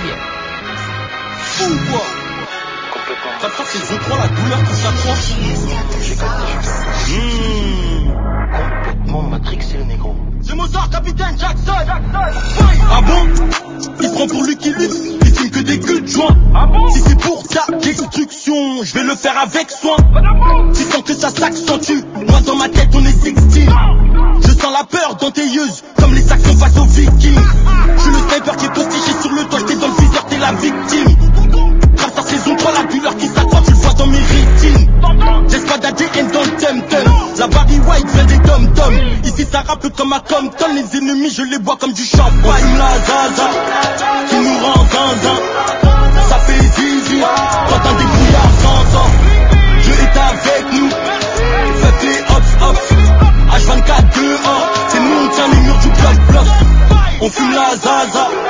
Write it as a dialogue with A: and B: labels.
A: Fou quoi.
B: Complètement.
A: Ça te c'est je crois la douleur qui s'approche.
B: J'ai capté. Complètement matrixé le négro.
A: C'est Mozart, capitaine Jackson. Ah bon? Il se prend pour Lucky Luke, il filme que des queues de joint. Si c'est pour ta destruction, je vais le faire avec soin. Tu sens que ça s'accentue, moi dans ma tête on est 16. Je sens la peur dans tes yeux, comme les Saxons face aux Vikings. Je suis le sniper qui est postiché sur le toit, j'étais dans le viseur, t'es la victime. Grâce à saison 3, la douleur qui s'accroît, tu le vois dans mes rétines. J'escalade ADN dans le Temtem, la Barry White vient des dom-toms. Ici ça rappe comme à Compton, les ennemis je les bois comme du champagne. On fume la zaza, qui nous rend zinzin. Ça fait zizi, quand un débrouillard s'entend. Dieu est avec nous, peuple et hops. H24 dehors, c'est nous on tient les murs du bloc. On fume la zaza,